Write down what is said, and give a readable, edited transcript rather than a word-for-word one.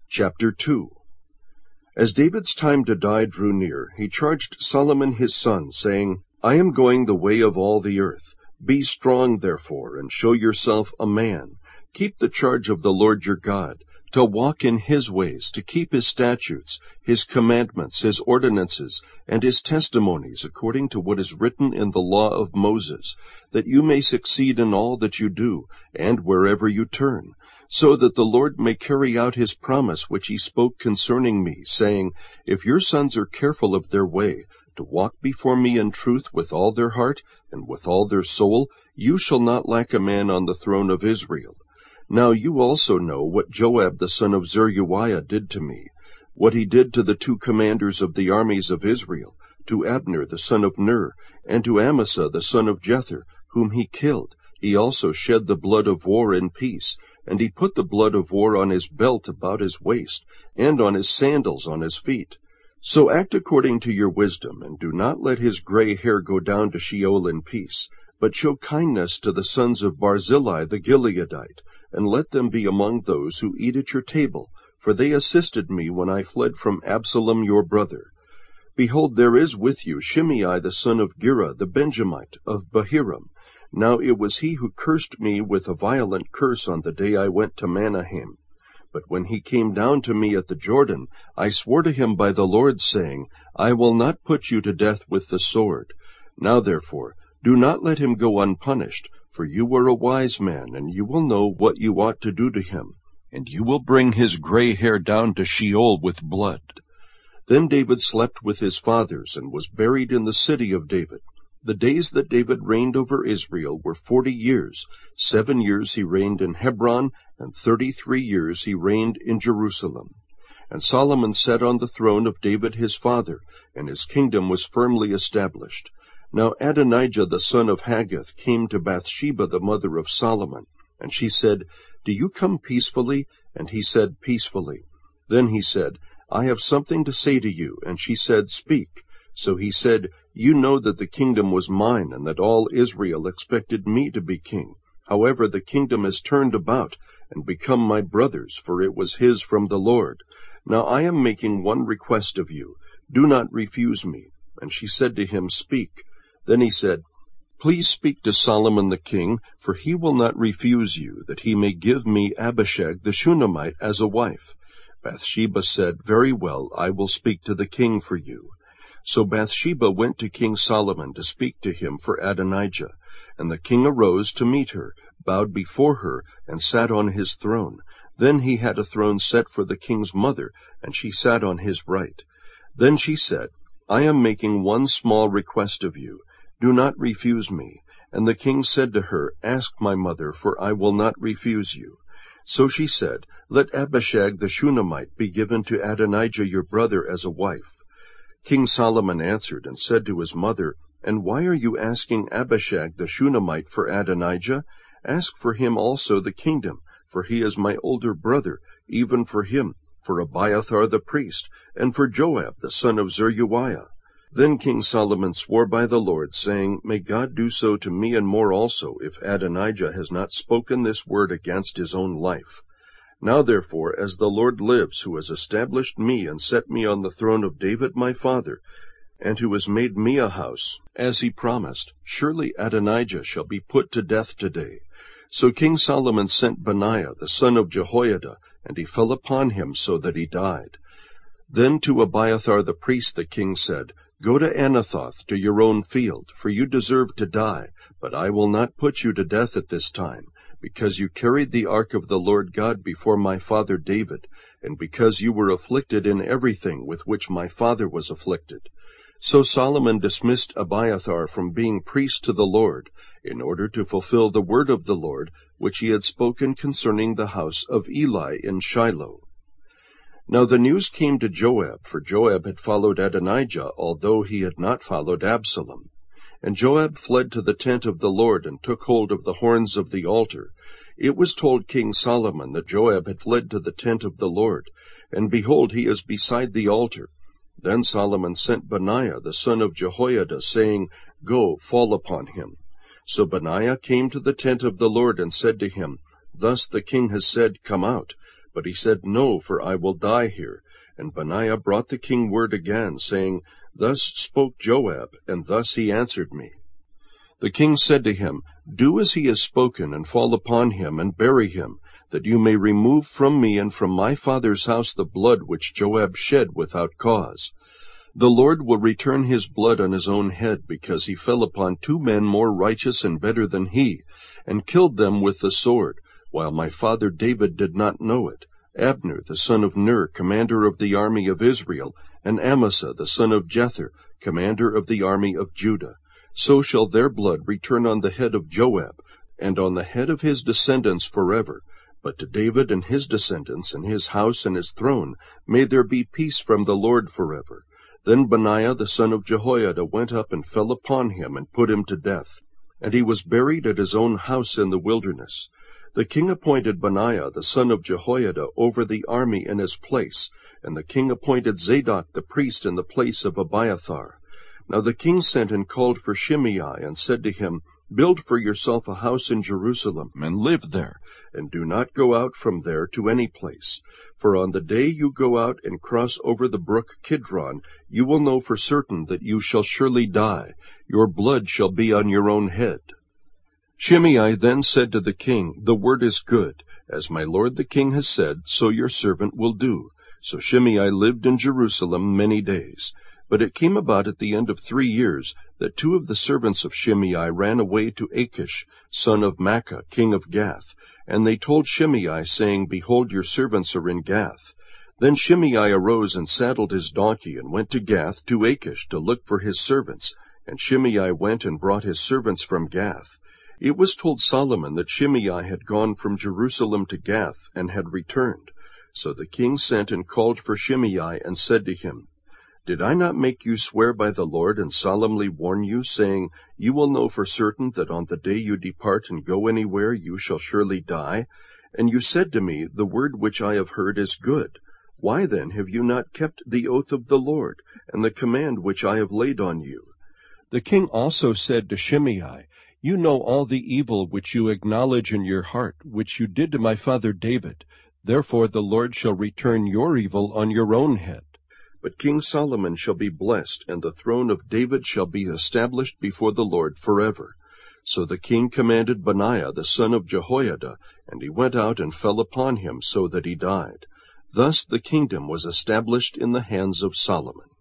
Chapter 2. As David's time to die drew near, he charged Solomon his son, saying, I am going the way of all the earth. Be strong, therefore, and show yourself a man. Keep the charge of the Lord your God, to walk in his ways, to keep his statutes, his commandments, his ordinances, and his testimonies, according to what is written in the law of Moses, that you may succeed in all that you do, and wherever you turn, so that the Lord may carry out his promise which he spoke concerning me, saying, If your sons are careful of their way, to walk before me in truth with all their heart and with all their soul, you shall not lack a man on the throne of Israel. Now you also know what Joab the son of Zeruiah did to me, what he did to the two commanders of the armies of Israel, to Abner the son of Ner, and to Amasa the son of Jether, whom he killed. He also shed the blood of war in peace, and he put the blood of war on his belt about his waist, and on his sandals on his feet. So act according to your wisdom, and do not let his gray hair go down to Sheol in peace, but show kindness to the sons of Barzillai the Gileadite, and let them be among those who eat at your table, for they assisted me when I fled from Absalom your brother. Behold, there is with you Shimei the son of Gera the Benjamite of Bahiram. Now it was he who cursed me with a violent curse on the day I went to Manahem. But when he came down to me at the Jordan, I swore to him by the Lord, saying, I will not put you to death with the sword. Now therefore, do not let him go unpunished, for you are a wise man, and you will know what you ought to do to him, and you will bring his gray hair down to Sheol with blood. Then David slept with his fathers, and was buried in the city of David. The days that David reigned over Israel were 40 years. 7 years he reigned in Hebron, and 33 years he reigned in Jerusalem. And Solomon sat on the throne of David his father, and his kingdom was firmly established. Now Adonijah the son of Haggith came to Bathsheba the mother of Solomon, and she said, Do you come peacefully? And he said, Peacefully. Then he said, I have something to say to you. And she said, Speak. So he said, You know that the kingdom was mine, and that all Israel expected me to be king. However, the kingdom has turned about, and become my brother's, for it was his from the Lord. Now I am making one request of you. Do not refuse me. And she said to him, Speak. Then he said, Please speak to Solomon the king, for he will not refuse you, that he may give me Abishag the Shunammite as a wife. Bathsheba said, Very well, I will speak to the king for you. So Bathsheba went to King Solomon to speak to him for Adonijah. And the king arose to meet her, bowed before her, and sat on his throne. Then he had a throne set for the king's mother, and she sat on his right. Then she said, I am making one small request of you. Do not refuse me. And the king said to her, Ask my mother, for I will not refuse you. So she said, Let Abishag the Shunammite be given to Adonijah your brother as a wife. King Solomon answered and said to his mother, And why are you asking Abishag the Shunammite for Adonijah? Ask for him also the kingdom, for he is my older brother, even for him, for Abiathar the priest, and for Joab the son of Zeruiah. Then King Solomon swore by the Lord, saying, May God do so to me and more also, if Adonijah has not spoken this word against his own life. Now therefore, as the Lord lives, who has established me and set me on the throne of David my father, and who has made me a house, as he promised, surely Adonijah shall be put to death today. So King Solomon sent Benaiah the son of Jehoiada, and he fell upon him so that he died. Then to Abiathar the priest the king said, Go to Anathoth, to your own field, for you deserve to die, but I will not put you to death at this time, because you carried the ark of the Lord God before my father David, and because you were afflicted in everything with which my father was afflicted. So Solomon dismissed Abiathar from being priest to the Lord, in order to fulfill the word of the Lord, which he had spoken concerning the house of Eli in Shiloh. Now the news came to Joab, for Joab had followed Adonijah, although he had not followed Absalom. And Joab fled to the tent of the Lord, and took hold of the horns of the altar. It was told King Solomon that Joab had fled to the tent of the Lord, and behold, he is beside the altar. Then Solomon sent Benaiah the son of Jehoiada, saying, Go, fall upon him. So Benaiah came to the tent of the Lord, and said to him, Thus the king has said, Come out. But he said, No, for I will die here. And Benaiah brought the king word again, saying, Thus spoke Joab, and thus he answered me. The king said to him, Do as he has spoken, and fall upon him, and bury him, that you may remove from me and from my father's house the blood which Joab shed without cause. The Lord will return his blood on his own head, because he fell upon 2 men more righteous and better than he, and killed them with the sword, while my father David did not know it, Abner the son of Ner, commander of the army of Israel, and Amasa the son of Jether, commander of the army of Judah. So shall their blood return on the head of Joab, and on the head of his descendants forever. But to David and his descendants, and his house and his throne, may there be peace from the Lord forever. Then Benaiah the son of Jehoiada went up and fell upon him, and put him to death. And he was buried at his own house in the wilderness. The king appointed Benaiah the son of Jehoiada over the army in his place, and the king appointed Zadok the priest in the place of Abiathar. Now the king sent and called for Shimei, and said to him, Build for yourself a house in Jerusalem, and live there, and do not go out from there to any place. For on the day you go out and cross over the brook Kidron, you will know for certain that you shall surely die. Your blood shall be on your own head. Shimei then said to the king, The word is good. As my lord the king has said, so your servant will do. So Shimei lived in Jerusalem many days. But it came about at the end of 3 years that 2 of the servants of Shimei ran away to Achish, son of Maachah, king of Gath. And they told Shimei, saying, Behold, your servants are in Gath. Then Shimei arose and saddled his donkey, and went to Gath, to Achish, to look for his servants. And Shimei went and brought his servants from Gath. It was told Solomon that Shimei had gone from Jerusalem to Gath, and had returned. So the king sent and called for Shimei, and said to him, Did I not make you swear by the Lord, and solemnly warn you, saying, You will know for certain that on the day you depart and go anywhere you shall surely die? And you said to me, The word which I have heard is good. Why then have you not kept the oath of the Lord, and the command which I have laid on you? The king also said to Shimei, You know all the evil which you acknowledge in your heart, which you did to my father David. Therefore the Lord shall return your evil on your own head. But King Solomon shall be blessed, and the throne of David shall be established before the Lord forever. So the king commanded Benaiah the son of Jehoiada, and he went out and fell upon him, so that he died. Thus the kingdom was established in the hands of Solomon.